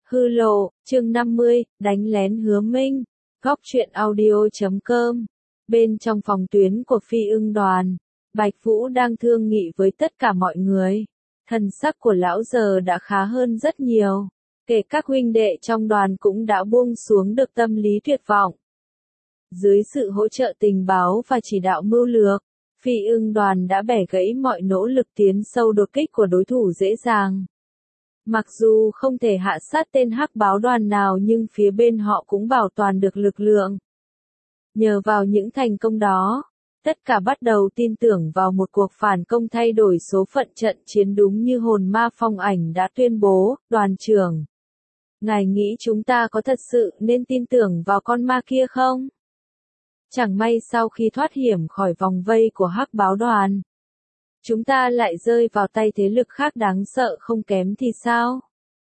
Hư lộ, chương 50, đánh lén Hứa Minh. Góc truyện audio.com. Bên trong phòng tuyến của Phi Ưng đoàn, Bạch Vũ đang thương nghị với tất cả mọi người. Thần sắc của lão giờ đã khá hơn rất nhiều. Kể các huynh đệ trong đoàn cũng đã buông xuống được tâm lý tuyệt vọng. Dưới sự hỗ trợ tình báo và chỉ đạo mưu lược, Phi Ưng đoàn đã bẻ gãy mọi nỗ lực tiến sâu đột kích của đối thủ dễ dàng. Mặc dù không thể hạ sát tên hắc báo đoàn nào nhưng phía bên họ cũng bảo toàn được lực lượng. Nhờ vào những thành công đó, tất cả bắt đầu tin tưởng vào một cuộc phản công thay đổi số phận trận chiến đúng như hồn ma Phong Ảnh đã tuyên bố. Đoàn trưởng, ngài nghĩ chúng ta có thật sự nên tin tưởng vào con ma kia không? Chẳng may sau khi thoát hiểm khỏi vòng vây của hắc báo đoàn, chúng ta lại rơi vào tay thế lực khác đáng sợ không kém thì sao?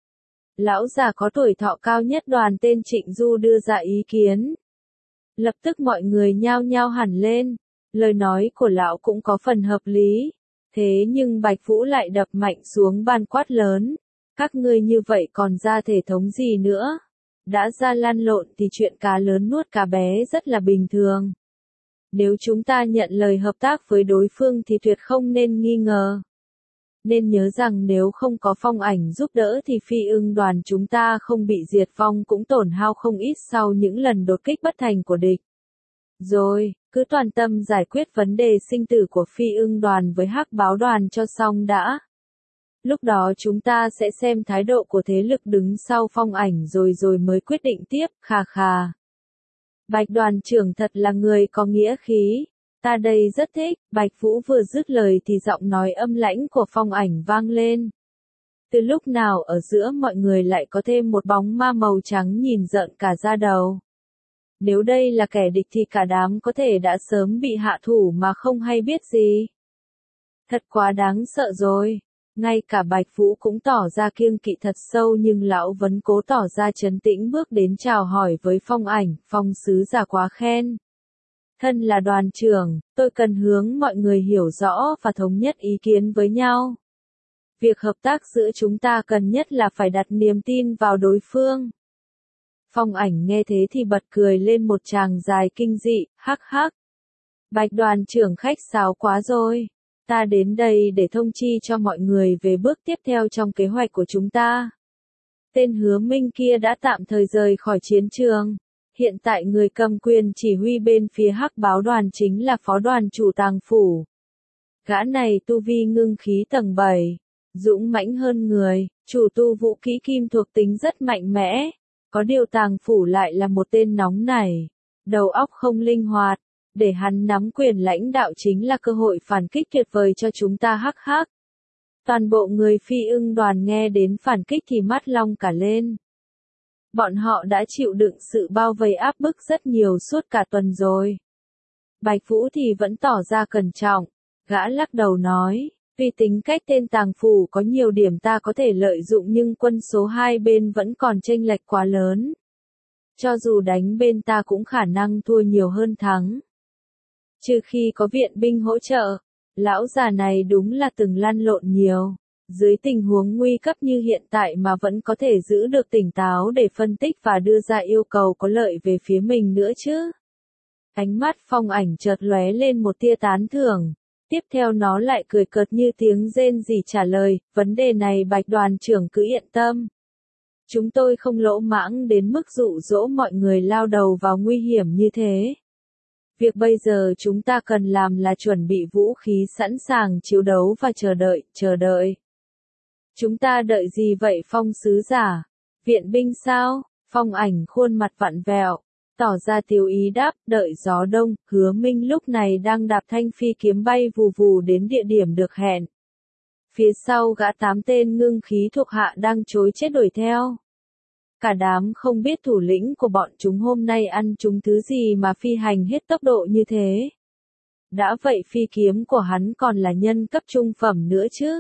Lão già có tuổi thọ cao nhất đoàn tên Trịnh Du đưa ra ý kiến. Lập tức mọi người nhao nhao hẳn lên, lời nói của lão cũng có phần hợp lý. Thế nhưng Bạch Vũ lại đập mạnh xuống bàn quát lớn. Các ngươi như vậy còn ra thể thống gì nữa? Đã ra lăn lộn thì chuyện cá lớn nuốt cá bé rất là bình thường. Nếu chúng ta nhận lời hợp tác với đối phương thì tuyệt không nên nghi ngờ. Nên nhớ rằng nếu không có Phong Ảnh giúp đỡ thì Phi Ưng đoàn chúng ta không bị diệt vong cũng tổn hao không ít sau những lần đột kích bất thành của địch. Rồi, cứ toàn tâm giải quyết vấn đề sinh tử của Phi Ưng đoàn với hắc báo đoàn cho xong đã. Lúc đó chúng ta sẽ xem thái độ của thế lực đứng sau Phong Ảnh rồi mới quyết định tiếp. Khà khà. Bạch đoàn trưởng thật là người có nghĩa khí. Ta đây rất thích. Bạch Vũ vừa dứt lời thì giọng nói âm lãnh của Phong Ảnh vang lên. Từ lúc nào ở giữa mọi người lại có thêm một bóng ma màu trắng nhìn rợn cả da đầu. Nếu đây là kẻ địch thì cả đám có thể đã sớm bị hạ thủ mà không hay biết gì. Thật quá đáng sợ rồi. Ngay cả Bạch Vũ cũng tỏ ra kiêng kỵ thật sâu nhưng lão vẫn cố tỏ ra trấn tĩnh bước đến chào hỏi với Phong Ảnh. Phong sứ giả quá khen. Thân là đoàn trưởng, tôi cần hướng mọi người hiểu rõ và thống nhất ý kiến với nhau. Việc hợp tác giữa chúng ta cần nhất là phải đặt niềm tin vào đối phương. Phong Ảnh nghe thế thì bật cười lên một tràng dài kinh dị. Hắc hắc. Bạch đoàn trưởng khách sáo quá rồi. Ta đến đây để thông chi cho mọi người về bước tiếp theo trong kế hoạch của chúng ta. Tên Hứa Minh kia đã tạm thời rời khỏi chiến trường. Hiện tại người cầm quyền chỉ huy bên phía hắc báo đoàn chính là phó đoàn chủ Tàng Phủ. Gã này tu vi ngưng khí tầng 7, dũng mãnh hơn người, chủ tu vũ kỹ kim thuộc tính rất mạnh mẽ. Có điều Tàng Phủ lại là một tên nóng nảy, đầu óc không linh hoạt. Để hắn nắm quyền lãnh đạo chính là cơ hội phản kích tuyệt vời cho chúng ta. Hắc hắc. Toàn bộ người Phi Ưng đoàn nghe đến phản kích thì mắt long cả lên. Bọn họ đã chịu đựng sự bao vây áp bức rất nhiều suốt cả tuần rồi. Bạch Vũ thì vẫn tỏ ra cẩn trọng. Gã lắc đầu nói, vì tính cách tên Tàng Phủ có nhiều điểm ta có thể lợi dụng nhưng quân số hai bên vẫn còn chênh lệch quá lớn. Cho dù đánh bên ta cũng khả năng thua nhiều hơn thắng. Trừ khi có viện binh hỗ trợ, lão già này đúng là từng lăn lộn nhiều. Dưới tình huống nguy cấp như hiện tại mà vẫn có thể giữ được tỉnh táo để phân tích và đưa ra yêu cầu có lợi về phía mình nữa chứ. Ánh mắt Phong Ảnh chợt lóe lên một tia tán thưởng. Tiếp theo nó lại cười cợt như tiếng rên rỉ trả lời, vấn đề này Bạch đoàn trưởng cứ yên tâm. Chúng tôi không lỗ mãng đến mức dụ dỗ mọi người lao đầu vào nguy hiểm như thế. Việc bây giờ chúng ta cần làm là chuẩn bị vũ khí sẵn sàng chiến đấu và chờ đợi. Chúng ta đợi gì vậy Phong sứ giả? Viện binh sao? Phong Ảnh khuôn mặt vặn vẹo, tỏ ra tiêu ý đáp, đợi gió đông. Hứa Minh lúc này đang đạp thanh phi kiếm bay vù vù đến địa điểm được hẹn. Phía sau gã 8 tên ngưng khí thuộc hạ đang trối chết đuổi theo. Cả đám không biết thủ lĩnh của bọn chúng hôm nay ăn chúng thứ gì mà phi hành hết tốc độ như thế. Đã vậy phi kiếm của hắn còn là nhân cấp trung phẩm nữa chứ.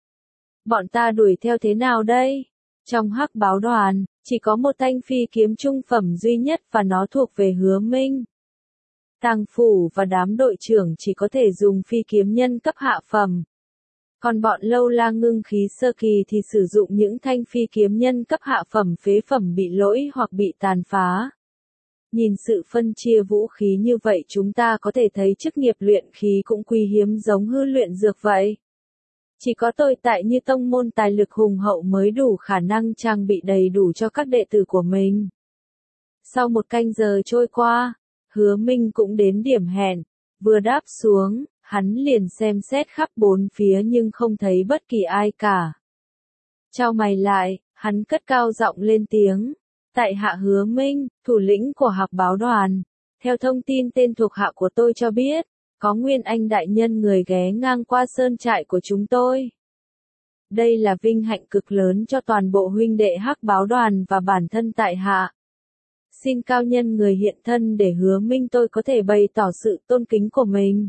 Bọn ta đuổi theo thế nào đây? Trong hắc báo đoàn, chỉ có một thanh phi kiếm trung phẩm duy nhất và nó thuộc về Hứa Minh. Tàng Phủ và đám đội trưởng chỉ có thể dùng phi kiếm nhân cấp hạ phẩm. Còn bọn lâu la ngưng khí sơ kỳ thì sử dụng những thanh phi kiếm nhân cấp hạ phẩm phế phẩm bị lỗi hoặc bị tàn phá. Nhìn sự phân chia vũ khí như vậy chúng ta có thể thấy chức nghiệp luyện khí cũng quý hiếm giống hư luyện dược vậy. Chỉ có tồi tại như tông môn tài lực hùng hậu mới đủ khả năng trang bị đầy đủ cho các đệ tử của mình. Sau 1 canh giờ trôi qua, Hứa Minh cũng đến điểm hẹn, vừa đáp xuống, hắn liền xem xét khắp 4 phía nhưng không thấy bất kỳ ai cả. Chau mày lại, hắn cất cao giọng lên tiếng. Tại hạ Hứa Minh, thủ lĩnh của Hạc Báo Đoàn. Theo thông tin tên thuộc hạ của tôi cho biết, có Nguyên Anh đại nhân người ghé ngang qua sơn trại của chúng tôi. Đây là vinh hạnh cực lớn cho toàn bộ huynh đệ Hắc Báo Đoàn và bản thân tại hạ. Xin cao nhân người hiện thân để Hứa Minh tôi có thể bày tỏ sự tôn kính của mình.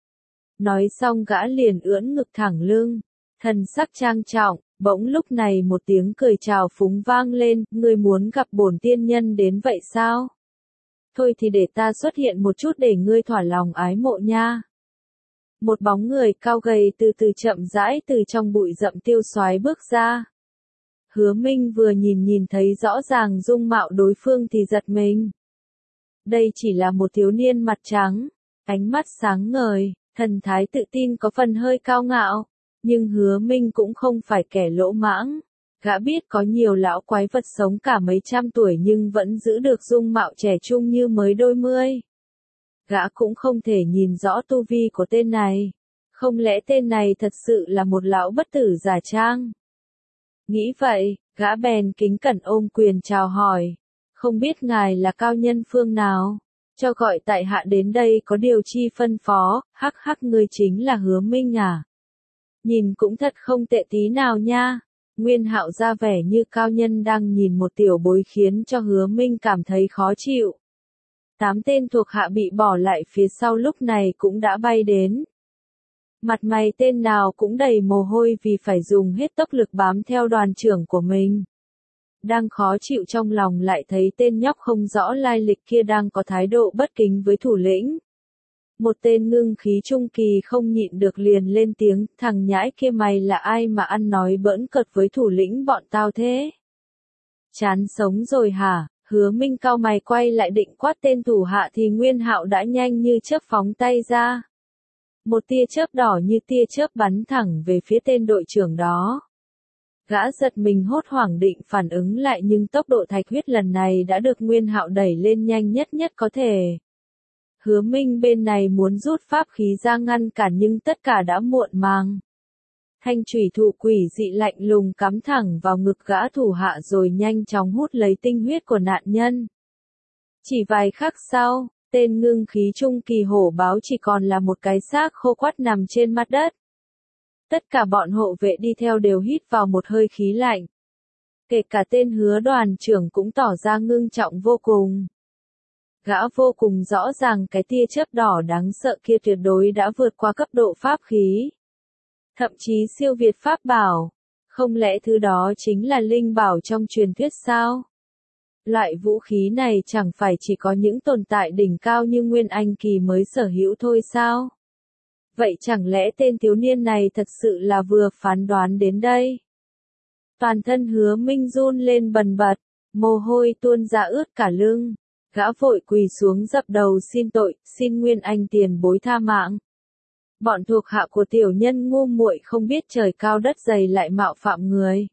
Nói xong gã liền ưỡn ngực thẳng lưng, thần sắc trang trọng. Bỗng lúc này một tiếng cười chào phúng vang lên, ngươi muốn gặp bổn tiên nhân đến vậy sao? Thôi thì để ta xuất hiện một chút để ngươi thỏa lòng ái mộ nha. Một bóng người cao gầy từ từ chậm rãi từ trong bụi rậm tiêu xoái bước ra. Hứa Minh vừa nhìn thấy rõ ràng dung mạo đối phương thì giật mình. Đây chỉ là một thiếu niên mặt trắng, ánh mắt sáng ngời, thần thái tự tin có phần hơi cao ngạo. Nhưng Hứa Minh cũng không phải kẻ lỗ mãng. Gã biết có nhiều lão quái vật sống cả mấy trăm tuổi nhưng vẫn giữ được dung mạo trẻ trung như mới đôi mươi. Gã cũng không thể nhìn rõ tu vi của tên này. Không lẽ tên này thật sự là một lão bất tử giả trang? Nghĩ vậy, gã bèn kính cẩn ôm quyền chào hỏi. Không biết ngài là cao nhân phương nào? Cho gọi tại hạ đến đây có điều chi phân phó, hắc hắc ngươi chính là Hứa Minh à? Nhìn cũng thật không tệ tí nào nha. Nguyên Hạo ra vẻ như cao nhân đang nhìn một tiểu bối khiến cho Hứa Minh cảm thấy khó chịu. 8 tên thuộc hạ bị bỏ lại phía sau lúc này cũng đã bay đến. Mặt mày tên nào cũng đầy mồ hôi vì phải dùng hết tốc lực bám theo đoàn trưởng của mình. Đang khó chịu trong lòng lại thấy tên nhóc không rõ lai lịch kia đang có thái độ bất kính với thủ lĩnh. Một tên ngưng khí trung kỳ không nhịn được liền lên tiếng, thằng nhãi kia mày là ai mà ăn nói bỡn cợt với thủ lĩnh bọn tao thế? Chán sống rồi hả? Hứa Minh cau mày quay lại định quát tên thủ hạ thì Nguyên Hạo đã nhanh như chớp phóng tay ra. Một tia chớp đỏ như tia chớp bắn thẳng về phía tên đội trưởng đó. Gã giật mình hốt hoảng định phản ứng lại nhưng tốc độ thạch huyết lần này đã được Nguyên Hạo đẩy lên nhanh nhất có thể. Hứa Minh bên này muốn rút pháp khí ra ngăn cản nhưng tất cả đã muộn màng. Thanh chủy thủ quỷ dị lạnh lùng cắm thẳng vào ngực gã thủ hạ rồi nhanh chóng hút lấy tinh huyết của nạn nhân. Chỉ vài khắc sau, tên ngưng khí trung kỳ hổ báo chỉ còn là một cái xác khô quắt nằm trên mặt đất. Tất cả bọn hộ vệ đi theo đều hít vào một hơi khí lạnh. Kể cả tên Hứa đoàn trưởng cũng tỏ ra ngưng trọng vô cùng. Gã vô cùng rõ ràng cái tia chớp đỏ đáng sợ kia tuyệt đối đã vượt qua cấp độ pháp khí. Thậm chí siêu việt pháp bảo. Không lẽ thứ đó chính là linh bảo trong truyền thuyết sao? Loại vũ khí này chẳng phải chỉ có những tồn tại đỉnh cao như Nguyên Anh kỳ mới sở hữu thôi sao? Vậy chẳng lẽ tên thiếu niên này thật sự là vừa phán đoán đến đây? Toàn thân Hứa Minh run lên bần bật, mồ hôi tuôn ra ướt cả lưng. Gã vội quỳ xuống dập đầu xin tội, xin Nguyên Anh tiền bối tha mạng. Bọn thuộc hạ của tiểu nhân ngu muội không biết trời cao đất dày lại mạo phạm người.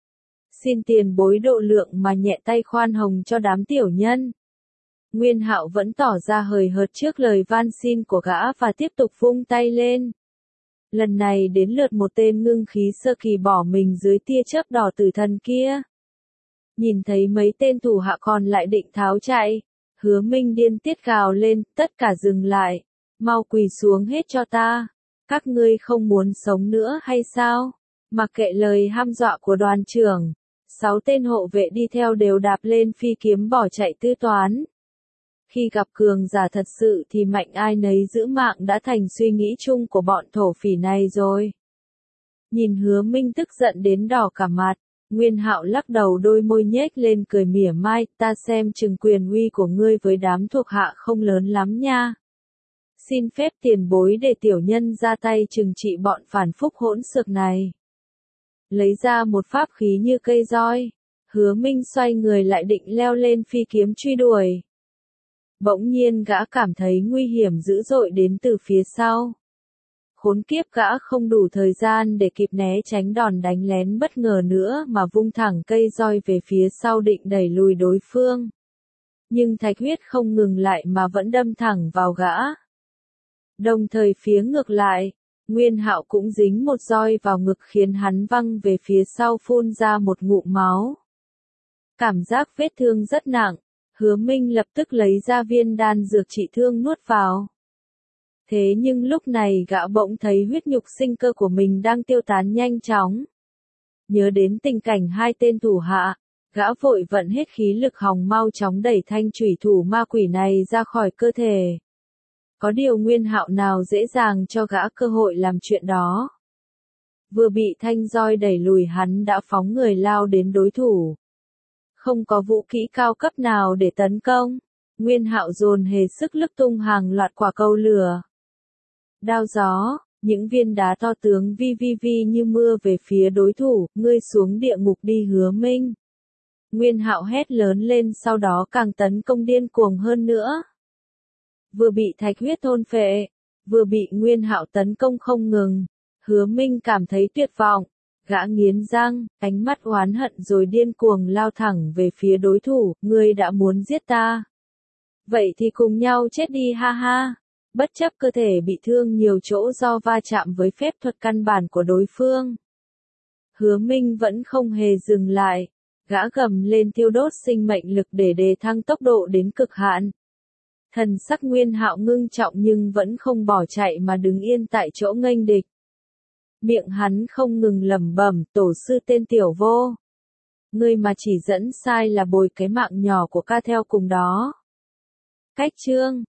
Xin tiền bối độ lượng mà nhẹ tay khoan hồng cho đám tiểu nhân. Nguyên Hạo vẫn tỏ ra hời hợt trước lời van xin của gã và tiếp tục vung tay lên. Lần này đến lượt một tên ngưng khí sơ kỳ bỏ mình dưới tia chớp đỏ tử thần kia. Nhìn thấy mấy tên thủ hạ còn lại định tháo chạy. Hứa Minh điên tiết gào lên, tất cả dừng lại. Mau quỳ xuống hết cho ta. Các ngươi không muốn sống nữa hay sao? Mặc kệ lời hăm dọa của đoàn trưởng. 6 tên hộ vệ đi theo đều đạp lên phi kiếm bỏ chạy tứ toán. Khi gặp cường giả thật sự thì mạnh ai nấy giữ mạng đã thành suy nghĩ chung của bọn thổ phỉ này rồi. Nhìn Hứa Minh tức giận đến đỏ cả mặt. Nguyên Hạo lắc đầu đôi môi nhếch lên cười mỉa mai, ta xem chừng quyền uy của ngươi với đám thuộc hạ không lớn lắm nha. Xin phép tiền bối để tiểu nhân ra tay trừng trị bọn phản phúc hỗn xược này. Lấy ra một pháp khí như cây roi, Hứa Minh xoay người lại định leo lên phi kiếm truy đuổi. Bỗng nhiên gã cảm thấy nguy hiểm dữ dội đến từ phía sau. Khốn kiếp, gã không đủ thời gian để kịp né tránh đòn đánh lén bất ngờ nữa mà vung thẳng cây roi về phía sau định đẩy lùi đối phương. Nhưng thạch huyết không ngừng lại mà vẫn đâm thẳng vào gã. Đồng thời phía ngược lại, Nguyên Hạo cũng dính một roi vào ngực khiến hắn văng về phía sau phun ra một ngụm máu. Cảm giác vết thương rất nặng, Hứa Minh lập tức lấy ra viên đan dược trị thương nuốt vào. Thế nhưng lúc này gã bỗng thấy huyết nhục sinh cơ của mình đang tiêu tán nhanh chóng. Nhớ đến tình cảnh hai tên thủ hạ, gã vội vận hết khí lực hòng mau chóng đẩy thanh chủy thủ ma quỷ này ra khỏi cơ thể. Có điều Nguyên Hạo nào dễ dàng cho gã cơ hội làm chuyện đó. Vừa bị thanh roi đẩy lùi hắn đã phóng người lao đến đối thủ. Không có vũ khí cao cấp nào để tấn công, Nguyên Hạo dồn hết sức lức tung hàng loạt quả cầu lửa. Đao gió, những viên đá to tướng vi như mưa về phía đối thủ, ngươi xuống địa ngục đi Hứa Minh. Nguyên Hạo hét lớn lên, sau đó càng tấn công điên cuồng hơn nữa. Vừa bị thạch huyết thôn phệ, vừa bị Nguyên Hạo tấn công không ngừng, Hứa Minh cảm thấy tuyệt vọng, gã nghiến răng, ánh mắt oán hận rồi điên cuồng lao thẳng về phía đối thủ, ngươi đã muốn giết ta. Vậy thì cùng nhau chết đi ha ha. Bất chấp cơ thể bị thương nhiều chỗ do va chạm với phép thuật căn bản của đối phương. Hứa Minh vẫn không hề dừng lại, gã gầm lên thiêu đốt sinh mệnh lực để đề thăng tốc độ đến cực hạn. Thần sắc Nguyên Hạo ngưng trọng nhưng vẫn không bỏ chạy mà đứng yên tại chỗ nghênh địch. Miệng hắn không ngừng lẩm bẩm, tổ sư tên tiểu vô. Ngươi mà chỉ dẫn sai là bồi cái mạng nhỏ của ca theo cùng đó. Cách chương